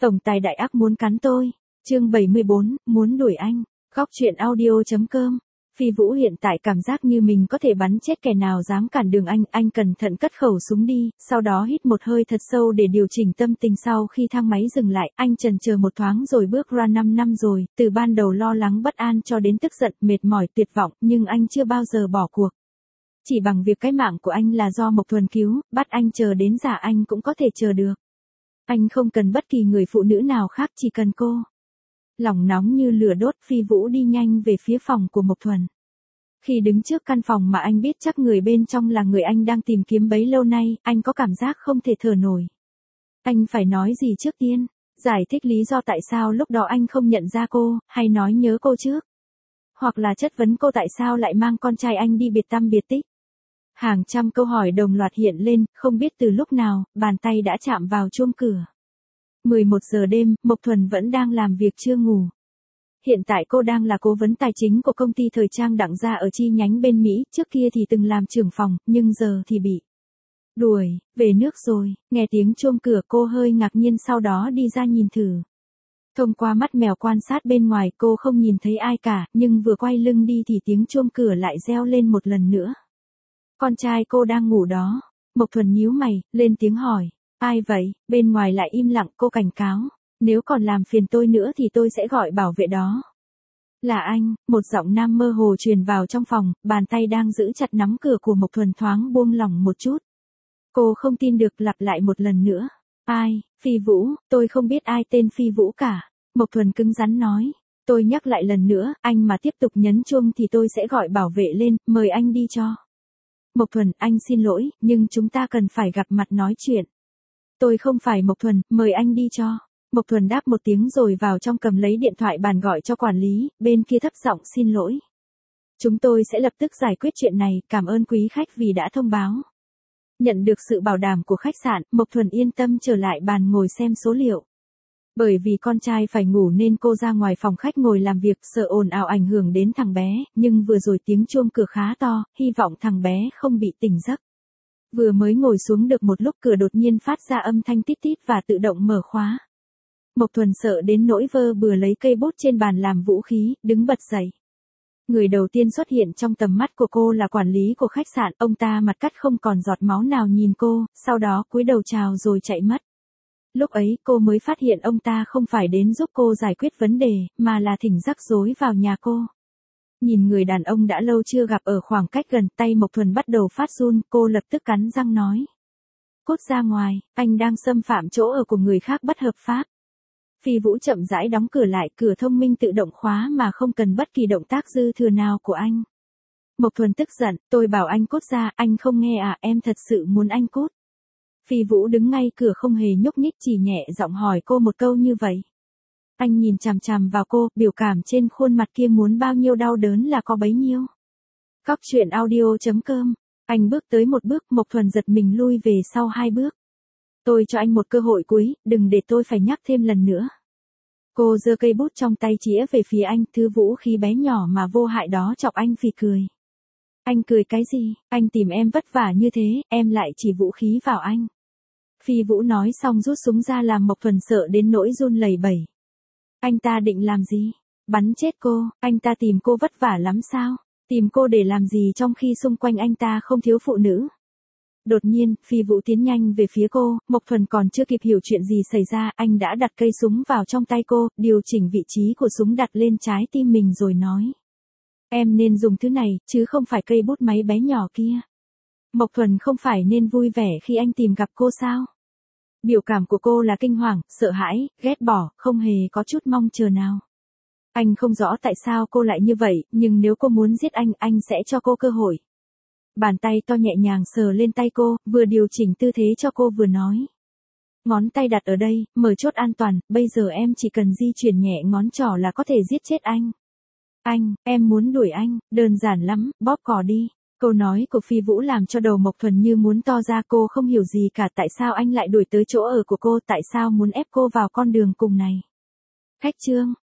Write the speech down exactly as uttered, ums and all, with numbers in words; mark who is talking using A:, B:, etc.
A: Tổng tài đại ác muốn cắn tôi. Chương bảy mươi bốn, muốn đuổi anh. Góc truyện audio.com. Phi Vũ hiện tại cảm giác như mình có thể bắn chết kẻ nào dám cản đường anh, anh cẩn thận cất khẩu súng đi, sau đó hít một hơi thật sâu để điều chỉnh tâm tình. Sau khi thang máy dừng lại, anh chần chờ một thoáng rồi bước ra. Năm năm rồi, từ ban đầu lo lắng bất an cho đến tức giận, mệt mỏi, tuyệt vọng, nhưng anh chưa bao giờ bỏ cuộc. Chỉ bằng việc cái mạng của anh là do Mộc Thuần cứu, bắt anh chờ đến già anh cũng có thể chờ được. Anh không cần bất kỳ người phụ nữ nào khác, chỉ cần cô. Lòng nóng như lửa đốt, Phi Vũ đi nhanh về phía phòng của Mộc Thuần. Khi đứng trước căn phòng mà anh biết chắc người bên trong là người anh đang tìm kiếm bấy lâu nay, anh có cảm giác không thể thở nổi. Anh phải nói gì trước tiên? Giải thích lý do tại sao lúc đó anh không nhận ra cô, hay nói nhớ cô trước? Hoặc là chất vấn cô tại sao lại mang con trai anh đi biệt tăm biệt tích? Hàng trăm câu hỏi đồng loạt hiện lên, không biết từ lúc nào, bàn tay đã chạm vào chuông cửa. mười một giờ đêm, Mộc Thuần vẫn đang làm việc chưa ngủ. Hiện tại cô đang là cố vấn tài chính của công ty thời trang Đặng Gia ở chi nhánh bên Mỹ, trước kia thì từng làm trưởng phòng, nhưng giờ thì bị đuổi, về nước rồi. Nghe tiếng chuông cửa cô hơi ngạc nhiên, sau đó đi ra nhìn thử. Thông qua mắt mèo quan sát bên ngoài cô không nhìn thấy ai cả, nhưng vừa quay lưng đi thì tiếng chuông cửa lại reo lên một lần nữa. Con trai cô đang ngủ đó. Mộc Thuần nhíu mày, lên tiếng hỏi. Ai vậy? Bên ngoài lại im lặng, cô cảnh cáo. Nếu còn làm phiền tôi nữa thì tôi sẽ gọi bảo vệ đó. Là anh, một giọng nam mơ hồ truyền vào trong phòng, bàn tay đang giữ chặt nắm cửa của Mộc Thuần thoáng buông lỏng một chút. Cô không tin được, lặp lại một lần nữa. Ai? Phi Vũ, tôi không biết ai tên Phi Vũ cả. Mộc Thuần cứng rắn nói. Tôi nhắc lại lần nữa, anh mà tiếp tục nhấn chuông thì tôi sẽ gọi bảo vệ lên, mời anh đi cho. Mộc Thuần, anh xin lỗi, nhưng chúng ta cần phải gặp mặt nói chuyện. Tôi không phải Mộc Thuần, mời anh đi cho. Mộc Thuần đáp một tiếng rồi vào trong cầm lấy điện thoại bàn gọi cho quản lý, bên kia thấp giọng xin lỗi. Chúng tôi sẽ lập tức giải quyết chuyện này, cảm ơn quý khách vì đã thông báo. Nhận được sự bảo đảm của khách sạn, Mộc Thuần yên tâm trở lại bàn ngồi xem số liệu. Bởi vì con trai phải ngủ nên cô ra ngoài phòng khách ngồi làm việc, sợ ồn ào ảnh hưởng đến thằng bé, nhưng vừa rồi tiếng chuông cửa khá to, hy vọng thằng bé không bị tỉnh giấc. Vừa mới ngồi xuống được một lúc cửa đột nhiên phát ra âm thanh tít tít và tự động mở khóa. Mộc Thuần sợ đến nỗi vơ bừa lấy cây bút trên bàn làm vũ khí, đứng bật dậy. Người đầu tiên xuất hiện trong tầm mắt của cô là quản lý của khách sạn, ông ta mặt cắt không còn giọt máu nào nhìn cô, sau đó cúi đầu chào rồi chạy mất. Lúc ấy cô mới phát hiện ông ta không phải đến giúp cô giải quyết vấn đề, mà là thỉnh rắc rối vào nhà cô. Nhìn người đàn ông đã lâu chưa gặp ở khoảng cách gần, tay Mộc Thuần bắt đầu phát run, cô lập tức cắn răng nói. Cút ra ngoài, anh đang xâm phạm chỗ ở của người khác bất hợp pháp. Phi Vũ chậm rãi đóng cửa lại, cửa thông minh tự động khóa mà không cần bất kỳ động tác dư thừa nào của anh. Mộc Thuần tức giận, tôi bảo anh cút ra, anh không nghe à, em thật sự muốn anh cút. Phi Vũ đứng ngay cửa không hề nhúc nhích, chỉ nhẹ giọng hỏi cô một câu như vậy. Anh nhìn chằm chằm vào cô, biểu cảm trên khuôn mặt kia muốn bao nhiêu đau đớn là có bấy nhiêu. Góc truyện audio.com. Anh bước tới một bước, Mộc Thuần giật mình lui về sau hai bước. Tôi cho anh một cơ hội cuối, đừng để tôi phải nhắc thêm lần nữa. Cô giơ cây bút trong tay chĩa về phía anh, thứ vũ khí bé nhỏ mà vô hại đó chọc anh phì cười. Anh cười cái gì? Anh tìm em vất vả như thế, em lại chỉ vũ khí vào anh. Phi Vũ nói xong rút súng ra làm Mộc Thuần sợ đến nỗi run lẩy bẩy. Anh ta định làm gì? Bắn chết cô, anh ta tìm cô vất vả lắm sao? Tìm cô để làm gì trong khi xung quanh anh ta không thiếu phụ nữ? Đột nhiên, Phi Vũ tiến nhanh về phía cô, Mộc Thuần còn chưa kịp hiểu chuyện gì xảy ra, anh đã đặt cây súng vào trong tay cô, điều chỉnh vị trí của súng đặt lên trái tim mình rồi nói. Em nên dùng thứ này, chứ không phải cây bút máy bé nhỏ kia. Mộc Thuần không phải nên vui vẻ khi anh tìm gặp cô sao? Biểu cảm của cô là kinh hoàng, sợ hãi, ghét bỏ, không hề có chút mong chờ nào. Anh không rõ tại sao cô lại như vậy, nhưng nếu cô muốn giết anh, anh sẽ cho cô cơ hội. Bàn tay to nhẹ nhàng sờ lên tay cô, vừa điều chỉnh tư thế cho cô vừa nói. Ngón tay đặt ở đây, mở chốt an toàn, bây giờ em chỉ cần di chuyển nhẹ ngón trỏ là có thể giết chết anh. Anh, em muốn đuổi anh, đơn giản lắm, bóp cò đi. Câu nói của Phi Vũ làm cho đầu Mộc Thuần như muốn to ra, cô không hiểu gì cả, tại sao anh lại đuổi tới chỗ ở của cô, tại sao muốn ép cô vào con đường cùng này. Khách trương,